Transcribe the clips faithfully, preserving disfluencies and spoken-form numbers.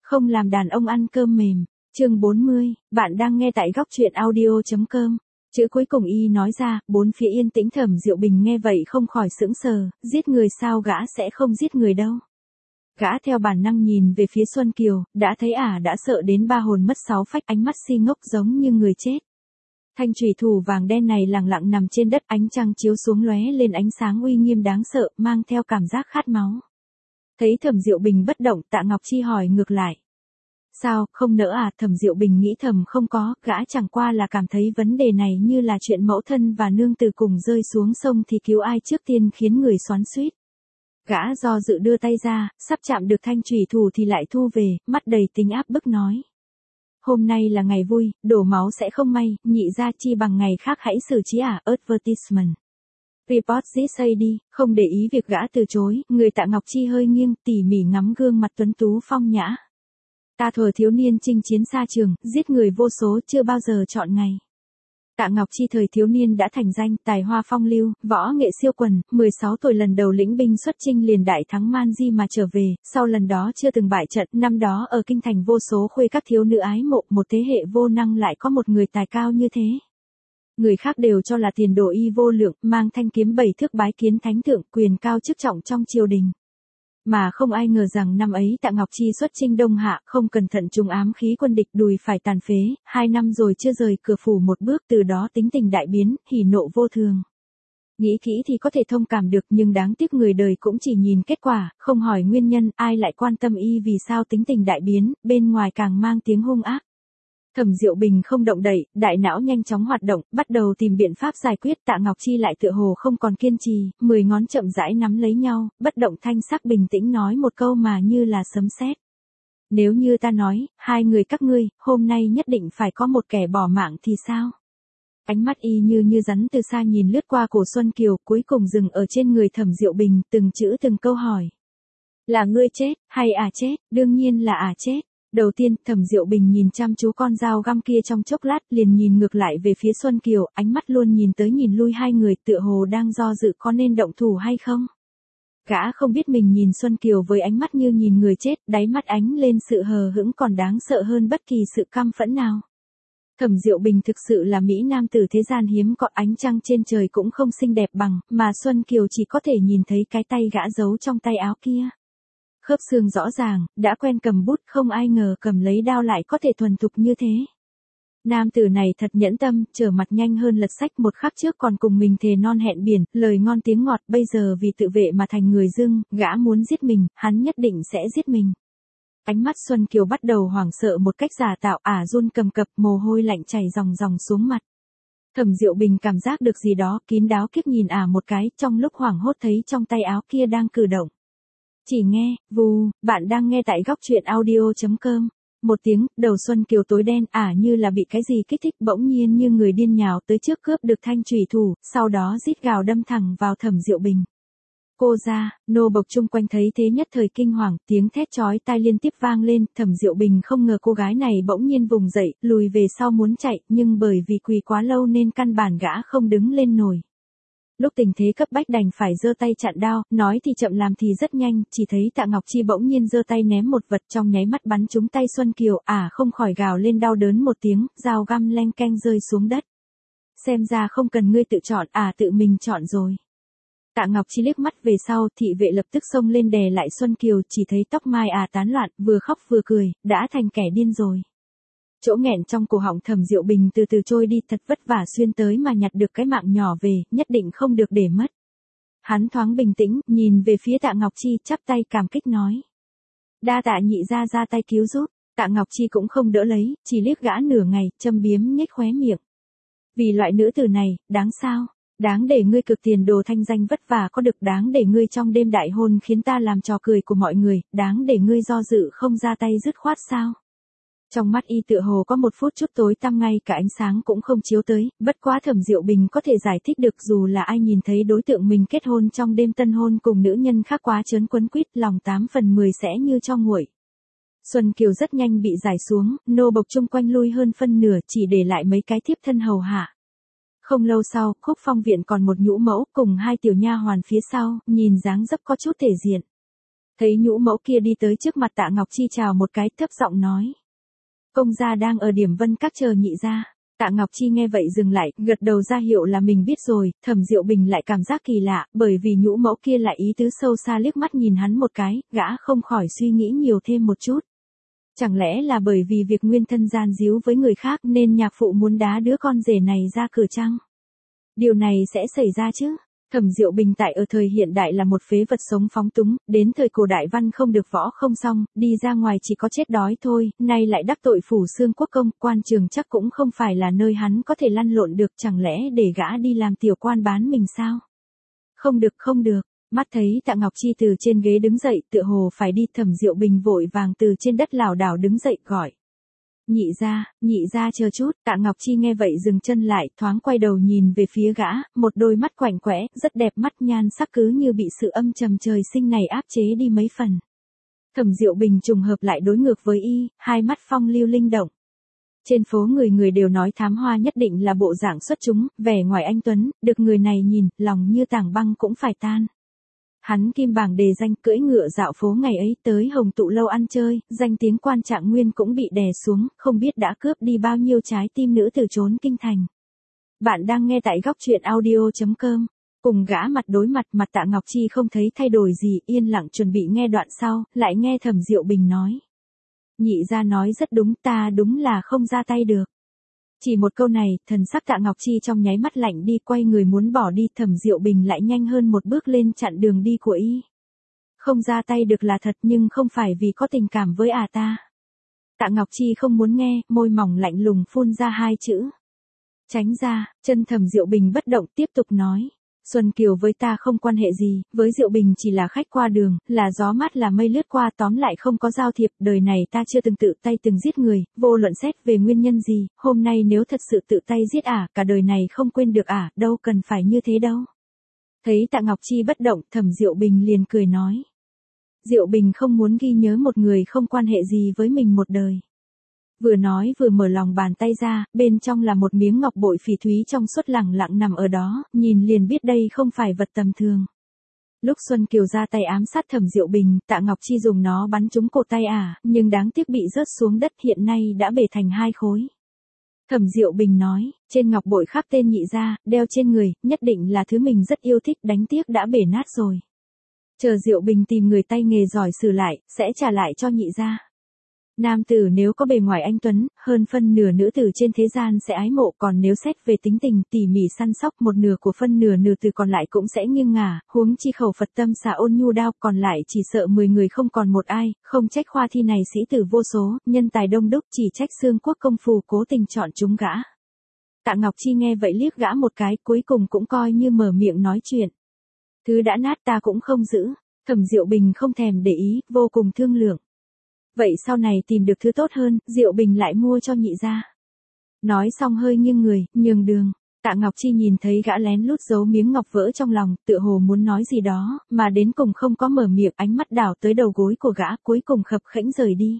Không làm đàn ông ăn cơm mềm. Chương bốn mươi, bạn đang nghe tại góc truyện audio chấm com. Chữ cuối cùng y nói ra, bốn phía yên tĩnh. Thẩm Diệu Bình nghe vậy không khỏi sững sờ, giết người sao, gã sẽ không giết người đâu. Gã theo bản năng nhìn về phía Xuân Kiều, đã thấy ả đã sợ đến ba hồn mất sáu phách, ánh mắt si ngốc giống như người chết. Thanh chùy thủ vàng đen này lẳng lặng nằm trên đất, ánh trăng chiếu xuống lóe lên ánh sáng uy nghiêm đáng sợ, mang theo cảm giác khát máu. Thấy Thẩm Diệu Bình bất động, Tạ Ngọc Chi hỏi ngược lại. Sao, không nỡ à? Thẩm Diệu Bình nghĩ thầm không có, gã chẳng qua là cảm thấy vấn đề này như là chuyện mẫu thân và nương tử cùng rơi xuống sông thì cứu ai trước tiên khiến người xoắn xuýt. Gã do dự đưa tay ra, sắp chạm được thanh chùy thủ thì lại thu về, mắt đầy tính áp bức nói. Hôm nay là ngày vui, đổ máu sẽ không may, nhị ra chi bằng ngày khác hãy xử trí à. Advertisement. Report this say đi, không để ý việc gã từ chối, người Tạ Ngọc Chi hơi nghiêng, tỉ mỉ ngắm gương mặt tuấn tú phong nhã. Ta thuở thiếu niên chinh chiến xa trường, giết người vô số, chưa bao giờ chọn ngày. Tạ Ngọc Chi thời thiếu niên đã thành danh, tài hoa phong lưu, võ nghệ siêu quần, mười sáu tuổi lần đầu lĩnh binh xuất chinh liền đại thắng Man Di mà trở về, sau lần đó chưa từng bại trận, năm đó ở kinh thành vô số khuê các thiếu nữ ái mộ, một thế hệ vô năng lại có một người tài cao như thế. Người khác đều cho là tiền đồ y vô lượng, mang thanh kiếm bảy thước bái kiến thánh thượng, quyền cao chức trọng trong triều đình. Mà không ai ngờ rằng năm ấy Tạ Ngọc Chi xuất chinh Đông Hạ, không cẩn thận trúng ám khí quân địch, đùi phải tàn phế, hai năm rồi chưa rời cửa phủ một bước, từ đó tính tình đại biến, hỉ nộ vô thường. Nghĩ kỹ thì có thể thông cảm được, nhưng đáng tiếc người đời cũng chỉ nhìn kết quả, không hỏi nguyên nhân, ai lại quan tâm y vì sao tính tình đại biến, bên ngoài càng mang tiếng hung ác. Thẩm Diệu Bình không động đậy, đại não nhanh chóng hoạt động, bắt đầu tìm biện pháp giải quyết. Tạ Ngọc Chi lại tựa hồ không còn kiên trì, mười ngón chậm rãi nắm lấy nhau, bất động thanh sắc bình tĩnh nói một câu mà như là sấm sét. Nếu như ta nói, hai người các ngươi, hôm nay nhất định phải có một kẻ bỏ mạng thì sao? Ánh mắt y như như rắn từ xa nhìn lướt qua cổ Xuân Kiều, cuối cùng dừng ở trên người Thẩm Diệu Bình, từng chữ từng câu hỏi. Là ngươi chết, hay ả chết? Đương nhiên là ả chết. Đầu tiên, Thẩm Diệu Bình nhìn chăm chú con dao găm kia trong chốc lát, liền nhìn ngược lại về phía Xuân Kiều, ánh mắt luôn nhìn tới nhìn lui hai người, tựa hồ đang do dự có nên động thủ hay không. Gã không biết mình nhìn Xuân Kiều với ánh mắt như nhìn người chết, đáy mắt ánh lên sự hờ hững còn đáng sợ hơn bất kỳ sự căm phẫn nào. Thẩm Diệu Bình thực sự là mỹ nam tử thế gian hiếm có, ánh trăng trên trời cũng không xinh đẹp bằng, mà Xuân Kiều chỉ có thể nhìn thấy cái tay gã giấu trong tay áo kia. Khớp xương rõ ràng, đã quen cầm bút, không ai ngờ cầm lấy đao lại có thể thuần thục như thế. Nam tử này thật nhẫn tâm, trở mặt nhanh hơn lật sách, một khắc trước còn cùng mình thề non hẹn biển, lời ngon tiếng ngọt, bây giờ vì tự vệ mà thành người dưng, gã muốn giết mình, hắn nhất định sẽ giết mình. Ánh mắt Xuân Kiều bắt đầu hoảng sợ một cách giả tạo, ả run cầm cập, mồ hôi lạnh chảy ròng ròng xuống mặt. Thẩm Diệu Bình cảm giác được gì đó, kín đáo kiếp nhìn ả một cái, trong lúc hoảng hốt thấy trong tay áo kia đang cử động. Chỉ nghe, vù, bạn đang nghe tại góc truyện audio chấm com. Một tiếng, đầu Xuân Kiều tối đen, ả như là bị cái gì kích thích, bỗng nhiên như người điên nhào tới trước cướp được thanh chùy thủ, sau đó rít gào đâm thẳng vào Thẩm Diệu Bình. Cô ra, nô bộc chung quanh thấy thế nhất thời kinh hoàng, tiếng thét chói tai liên tiếp vang lên, Thẩm Diệu Bình không ngờ cô gái này bỗng nhiên vùng dậy, lùi về sau muốn chạy, nhưng bởi vì quỳ quá lâu nên căn bản gã không đứng lên nổi. Lúc tình thế cấp bách đành phải giơ tay chặn đao, nói thì chậm làm thì rất nhanh, chỉ thấy Tạ Ngọc Chi bỗng nhiên giơ tay ném một vật, trong nháy mắt bắn trúng tay Xuân Kiều, ả à, không khỏi gào lên đau đớn một tiếng, dao găm leng keng rơi xuống đất. Xem ra không cần ngươi tự chọn, ả à, tự mình chọn rồi. Tạ Ngọc Chi liếc mắt về sau, thị vệ lập tức xông lên đè lại Xuân Kiều, chỉ thấy tóc mai ả à tán loạn, vừa khóc vừa cười, đã thành kẻ điên rồi. Chỗ nghẹn trong cổ họng Thẩm Diệu Bình từ từ trôi đi, thật vất vả xuyên tới mà nhặt được cái mạng nhỏ về, nhất định không được để mất. Hắn thoáng bình tĩnh, nhìn về phía Tạ Ngọc Chi, chắp tay cảm kích nói. Đa tạ nhị ra ra tay cứu giúp. Tạ Ngọc Chi cũng không đỡ lấy, chỉ liếc gã nửa ngày, châm biếm nhếch khóe miệng. Vì loại nữ tử này, đáng sao? Đáng để ngươi cực tiền đồ thanh danh vất vả có được, đáng để ngươi trong đêm đại hôn khiến ta làm trò cười của mọi người, đáng để ngươi do dự không ra tay dứt khoát sao? Trong mắt y tựa hồ có một phút chút tối tăm, ngay cả ánh sáng cũng không chiếu tới, bất quá Thẩm Diệu Bình có thể giải thích được, dù là ai nhìn thấy đối tượng mình kết hôn trong đêm tân hôn cùng nữ nhân khác quá trớn quấn quýt, lòng tám phần mười sẽ như cho nguội. Xuân Kiều rất nhanh bị giải xuống, nô bộc chung quanh lui hơn phân nửa, chỉ để lại mấy cái thiếp thân hầu hạ. Không lâu sau, Khúc Phong viện còn một nhũ mẫu cùng hai tiểu nha hoàn phía sau, nhìn dáng dấp có chút thể diện. Thấy nhũ mẫu kia đi tới trước mặt Tạ Ngọc Chi chào một cái, thấp giọng nói. Công gia đang ở điểm Vân Các chờ nhị gia. Tạ Ngọc Chi nghe vậy dừng lại, gật đầu ra hiệu là mình biết rồi. Thẩm Diệu Bình lại cảm giác kỳ lạ, bởi vì nhũ mẫu kia lại ý tứ sâu xa liếc mắt nhìn hắn một cái, gã không khỏi suy nghĩ nhiều thêm một chút. Chẳng lẽ là bởi vì việc nguyên thân gian díu với người khác nên nhạc phụ muốn đá đứa con rể này ra cửa chăng? Điều này sẽ xảy ra chứ? Thẩm Diệu Bình tại ở thời hiện đại là một phế vật sống phóng túng, đến thời cổ đại văn không được võ không xong, đi ra ngoài chỉ có chết đói thôi, nay lại đắc tội phủ xương quốc công, quan trường chắc cũng không phải là nơi hắn có thể lăn lộn được, chẳng lẽ để gã đi làm tiểu quan bán mình sao? Không được không được, mắt thấy Tạ Ngọc Chi từ trên ghế đứng dậy, tựa hồ phải đi, Thẩm Diệu Bình vội vàng từ trên đất lảo đảo đứng dậy gọi. Nhị gia, nhị gia chờ chút. Tạ Ngọc Chi nghe vậy dừng chân lại, thoáng quay đầu nhìn về phía gã, một đôi mắt quạnh quẽ, rất đẹp, mắt nhan sắc cứ như bị sự âm trầm trời sinh này áp chế đi mấy phần. Thẩm Diệu Bình trùng hợp lại đối ngược với y, hai mắt phong lưu linh động. Trên phố người người đều nói thám hoa nhất định là bộ dạng xuất chúng, vẻ ngoài anh tuấn, được người này nhìn, lòng như tảng băng cũng phải tan. Hắn kim bảng đề danh, cưỡi ngựa dạo phố ngày ấy, tới Hồng Tụ lâu ăn chơi, danh tiếng Quan Trạng Nguyên cũng bị đè xuống, không biết đã cướp đi bao nhiêu trái tim nữ từ trốn kinh thành. Bạn đang nghe tại góc truyện audio chấm com. Cùng gã mặt đối mặt, mặt Tạ Ngọc Chi không thấy thay đổi gì, yên lặng chuẩn bị nghe đoạn sau, lại nghe Thẩm Diệu Bình nói. Nhị gia nói rất đúng, ta đúng là không ra tay được. Chỉ một câu này, thần sắc Tạ Ngọc Chi trong nháy mắt lạnh đi, quay người muốn bỏ đi, Thẩm Diệu Bình lại nhanh hơn một bước lên chặn đường đi của y. Không ra tay được là thật, nhưng không phải vì có tình cảm với à ta. Tạ Ngọc Chi không muốn nghe, môi mỏng lạnh lùng phun ra hai chữ. Tránh ra. Chân Thẩm Diệu Bình bất động, tiếp tục nói. Xuân Kiều với ta không quan hệ gì, với Diệu Bình chỉ là khách qua đường, là gió mát là mây lướt qua, tóm lại không có giao thiệp, đời này ta chưa từng tự tay từng giết người, vô luận xét về nguyên nhân gì, hôm nay nếu thật sự tự tay giết ả, à, cả đời này không quên được ả, à, đâu cần phải như thế đâu. Thấy Tạ Ngọc Chi bất động, Thẩm Diệu Bình liền cười nói. Diệu Bình không muốn ghi nhớ một người không quan hệ gì với mình một đời. Vừa nói vừa mở lòng bàn tay ra, bên trong là một miếng ngọc bội phỉ thúy trong suốt lẳng lặng nằm ở đó, nhìn liền biết đây không phải vật tầm thường. Lúc Xuân Kiều ra tay ám sát Thẩm Diệu Bình, Tạ Ngọc Chi dùng nó bắn trúng cổ tay ả, à, nhưng đáng tiếc bị rớt xuống đất, hiện nay đã bể thành hai khối. Thẩm Diệu Bình nói, trên ngọc bội khắc tên nhị gia, đeo trên người, nhất định là thứ mình rất yêu thích, đánh tiếc đã bể nát rồi. Chờ Diệu Bình tìm người tay nghề giỏi sửa lại, sẽ trả lại cho nhị gia. Nam tử nếu có bề ngoài anh tuấn, hơn phân nửa nữ tử trên thế gian sẽ ái mộ, còn nếu xét về tính tình tỉ mỉ săn sóc, một nửa của phân nửa nữ tử còn lại cũng sẽ nghiêng ngả, huống chi khẩu Phật tâm xả ôn nhu đao, còn lại chỉ sợ mười người không còn một ai, không trách khoa thi này sĩ tử vô số, nhân tài đông đúc, chỉ trách xương quốc công phù cố tình chọn chúng gã. Tạ Ngọc Chi nghe vậy liếc gã một cái, cuối cùng cũng coi như mở miệng nói chuyện. Thứ đã nát ta cũng không giữ. Thẩm Diệu Bình không thèm để ý, vô cùng thương lượng. Vậy sau này tìm được thứ tốt hơn, Diệu Bình lại mua cho nhị gia. Nói xong hơi nghiêng người, nhường đường. Tạ Ngọc Chi nhìn thấy gã lén lút giấu miếng ngọc vỡ trong lòng, tựa hồ muốn nói gì đó, mà đến cùng không có mở miệng, ánh mắt đảo tới đầu gối của gã, cuối cùng khập khẽnh rời đi.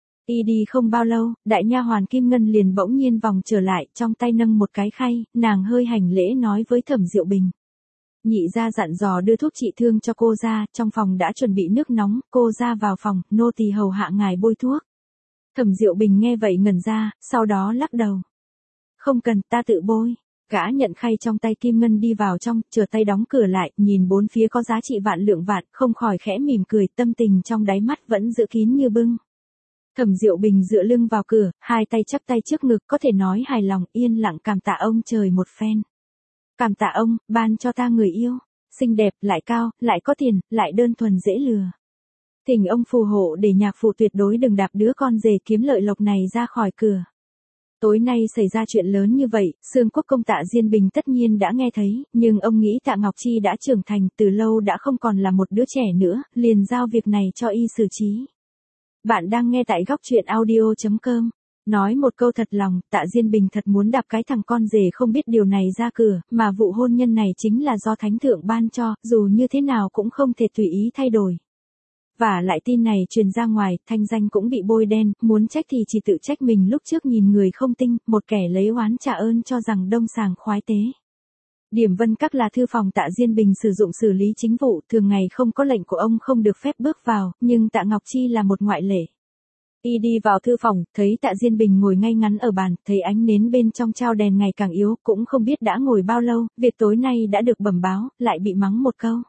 Y đi không bao lâu, đại nha hoàn Kim Ngân liền bỗng nhiên vòng trở lại, trong tay nâng một cái khay, nàng hơi hành lễ nói với Thẩm Diệu Bình. Nhị gia dặn dò đưa thuốc trị thương cho cô ra, trong phòng đã chuẩn bị nước nóng, cô ra vào phòng, nô tỳ hầu hạ ngài bôi thuốc. Thẩm Diệu Bình nghe vậy ngẩn ra, sau đó lắc đầu. Không cần, ta tự bôi. Gã nhận khay trong tay Kim Ngân đi vào trong, chờ tay đóng cửa lại, nhìn bốn phía có giá trị vạn lượng vạn, không khỏi khẽ mỉm cười, tâm tình trong đáy mắt vẫn giữ kín như bưng. Thẩm Diệu Bình dựa lưng vào cửa, hai tay chắp tay trước ngực, có thể nói hài lòng, yên lặng cảm tạ ông trời một phen. Cảm tạ ông, ban cho ta người yêu, xinh đẹp, lại cao, lại có tiền, lại đơn thuần dễ lừa. Thỉnh ông phù hộ để nhạc phụ tuyệt đối đừng đạp đứa con rể kiếm lợi lộc này ra khỏi cửa. Tối nay xảy ra chuyện lớn như vậy, Xương Quốc công Tạ Diên Bình tất nhiên đã nghe thấy, nhưng ông nghĩ Tạ Ngọc Chi đã trưởng thành, từ lâu đã không còn là một đứa trẻ nữa, liền giao việc này cho y xử trí. Bạn đang nghe tại góc truyện audio chấm com. Nói một câu thật lòng, Tạ Diên Bình thật muốn đạp cái thằng con rể không biết điều này ra cửa, mà vụ hôn nhân này chính là do thánh thượng ban cho, dù như thế nào cũng không thể tùy ý thay đổi. Và lại tin này truyền ra ngoài, thanh danh cũng bị bôi đen, muốn trách thì chỉ tự trách mình lúc trước nhìn người không tinh, một kẻ lấy oán trả ơn cho rằng đông sàng khoái tế. Điểm Vân Các là thư phòng Tạ Diên Bình sử dụng xử lý chính vụ, thường ngày không có lệnh của ông không được phép bước vào, nhưng Tạ Ngọc Chi là một ngoại lệ. Y đi vào thư phòng, thấy Tạ Diên Bình ngồi ngay ngắn ở bàn, thấy ánh nến bên trong trao đèn ngày càng yếu, cũng không biết đã ngồi bao lâu, việc tối nay đã được bẩm báo, lại bị mắng một câu.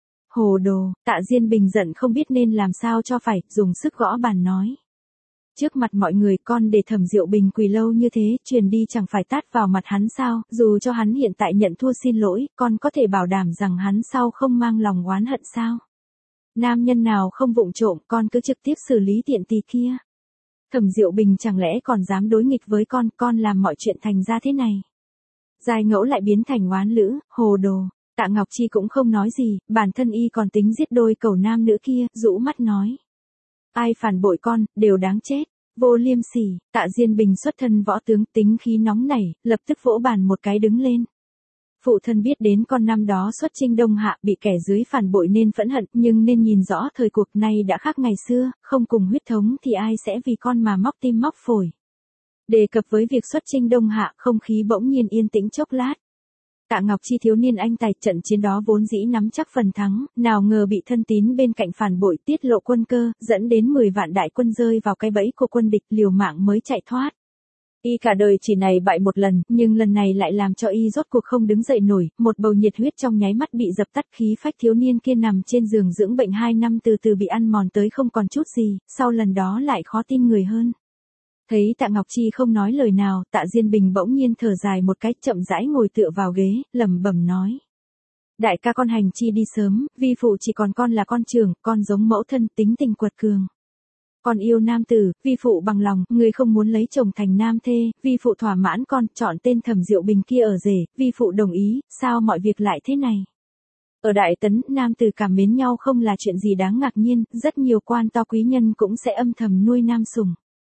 Hồ đồ, Tạ Diên Bình giận không biết nên làm sao cho phải, dùng sức gõ bàn nói. Trước mặt mọi người con để Thẩm Diệu Bình quỳ lâu như thế, truyền đi chẳng phải tát vào mặt hắn sao, dù cho hắn hiện tại nhận thua xin lỗi, con có thể bảo đảm rằng hắn sau không mang lòng oán hận sao. Nam nhân nào không vụng trộm, con cứ trực tiếp xử lý tiện tỳ kia. Thẩm Diệu Bình chẳng lẽ còn dám đối nghịch với con, con làm mọi chuyện thành ra thế này. Giai ngẫu lại biến thành oán lữ, hồ đồ. Tạ Ngọc Chi cũng không nói gì, bản thân y còn tính giết đôi cẩu nam nữ kia, rũ mắt nói. Ai phản bội con, đều đáng chết. Vô liêm sỉ. Tạ Diên Bình xuất thân võ tướng, tính khí nóng nảy, lập tức vỗ bàn một cái đứng lên. Phụ thân biết đến con năm đó xuất chinh Đông Hạ bị kẻ dưới phản bội nên phẫn hận, nhưng nên nhìn rõ thời cuộc này đã khác ngày xưa, không cùng huyết thống thì ai sẽ vì con mà móc tim móc phổi. Đề cập với việc xuất chinh Đông Hạ, không khí bỗng nhiên yên tĩnh chốc lát. Tạ Ngọc Chi thiếu niên anh tài, trận chiến đó vốn dĩ nắm chắc phần thắng, nào ngờ bị thân tín bên cạnh phản bội tiết lộ quân cơ, dẫn đến mười vạn đại quân rơi vào cái bẫy của quân địch, liều mạng mới chạy thoát. Y cả đời chỉ này bại một lần, nhưng lần này lại làm cho y rốt cuộc không đứng dậy nổi, một bầu nhiệt huyết trong nháy mắt bị dập tắt, khí phách thiếu niên kia nằm trên giường dưỡng bệnh hai năm từ từ bị ăn mòn tới không còn chút gì, sau lần đó lại khó tin người hơn. Thấy Tạ Ngọc Chi không nói lời nào, Tạ Diên Bình bỗng nhiên thở dài một cái, chậm rãi ngồi tựa vào ghế, lẩm bẩm nói. Đại ca con hành chi đi sớm, vi phụ chỉ còn con là con trưởng, con giống mẫu thân, tính tình quật cường. Con yêu nam tử, vi phụ bằng lòng, người không muốn lấy chồng thành nam thê, vi phụ thỏa mãn con, chọn tên Thẩm Diệu Bình kia ở rể, vi phụ đồng ý, sao mọi việc lại thế này? Ở Đại Tấn, nam tử cảm mến nhau không là chuyện gì đáng ngạc nhiên, rất nhiều quan to quý nhân cũng sẽ âm thầm nuôi nam sủng.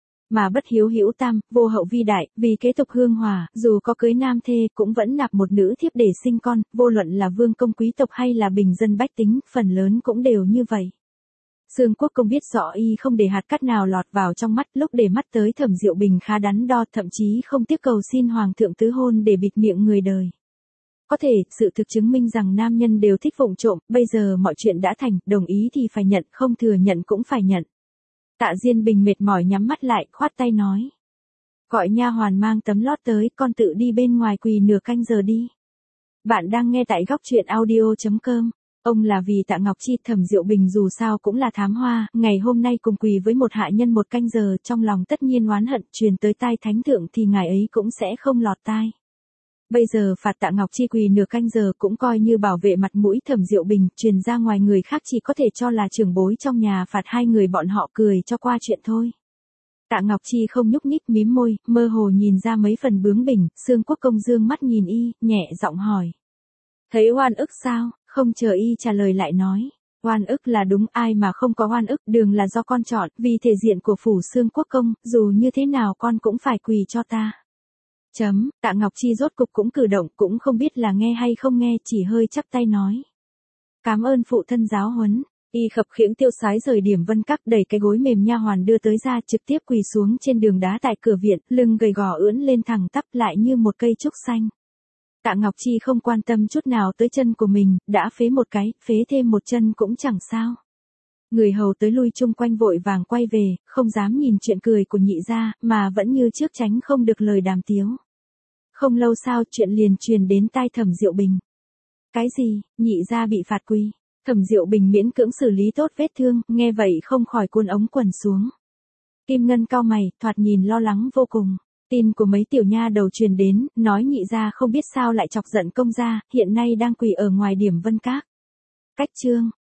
Mà bất hiếu hữu tam, vô hậu vi đại, vì kế tục hương hòa, dù có cưới nam thê cũng vẫn nạp một nữ thiếp để sinh con, vô luận là vương công quý tộc hay là bình dân bách tính, phần lớn cũng đều như vậy. Sương Quốc Công biết rõ y không để hạt cát nào lọt vào trong mắt, lúc để mắt tới Thẩm Diệu Bình khá đắn đo, thậm chí không tiếc cầu xin hoàng thượng tứ hôn để bịt miệng người đời. Có thể, sự thực chứng minh rằng nam nhân đều thích vụng trộm, bây giờ mọi chuyện đã thành, đồng ý thì phải nhận, không thừa nhận cũng phải nhận. Tạ Diên Bình mệt mỏi nhắm mắt lại, khoát tay nói. Gọi nha hoàn mang tấm lót tới, con tự đi bên ngoài quỳ nửa canh giờ đi. Bạn đang nghe tại góc truyện audio chấm com. Ông là vì Tạ Ngọc Chi, Thẩm Diệu Bình dù sao cũng là thám hoa, ngày hôm nay cùng quỳ với một hạ nhân một canh giờ, trong lòng tất nhiên oán hận, truyền tới tai thánh thượng thì ngài ấy cũng sẽ không lọt tai. Bây giờ phạt Tạ Ngọc Chi quỳ nửa canh giờ cũng coi như bảo vệ mặt mũi Thẩm Diệu Bình, truyền ra ngoài người khác chỉ có thể cho là trưởng bối trong nhà phạt hai người bọn họ cười cho qua chuyện thôi. Tạ Ngọc Chi không nhúc nhích, mím môi, mơ hồ nhìn ra mấy phần bướng bỉnh, Sương Quốc Công dương mắt nhìn y, nhẹ giọng hỏi. Thấy oan ức sao? Không chờ y trả lời lại nói. Oan ức là đúng, ai mà không có oan ức, đường là do con chọn, vì thể diện của phủ Sương Quốc Công, dù như thế nào con cũng phải quỳ cho ta. Chấm, Tạ Ngọc Chi rốt cục cũng cử động, cũng không biết là nghe hay không nghe, chỉ hơi chắp tay nói. Cảm ơn phụ thân giáo huấn. Y khập khiễng tiêu sái rời Điểm Vân Các, đẩy cái gối mềm nha hoàn đưa tới ra, trực tiếp quỳ xuống trên đường đá tại cửa viện, lưng gầy gò ưỡn lên thẳng tắp lại như một cây trúc xanh. Tạ Ngọc Chi không quan tâm chút nào tới chân của mình, đã phế một cái, phế thêm một chân cũng chẳng sao. Người hầu tới lui chung quanh vội vàng quay về, không dám nhìn chuyện cười của nhị gia, mà vẫn như trước tránh không được lời đàm tiếu. Không lâu sau chuyện liền truyền đến tai Thẩm Diệu Bình. Cái gì, nhị gia bị phạt quỳ? Thẩm Diệu Bình miễn cưỡng xử lý tốt vết thương, nghe vậy không khỏi cuốn ống quần xuống. Kim Ngân cau mày, thoạt nhìn lo lắng vô cùng. Tin của mấy tiểu nha đầu truyền đến, nói nhị gia không biết sao lại chọc giận công gia, hiện nay đang quỳ ở ngoài Điểm Vân Các. Cách chương,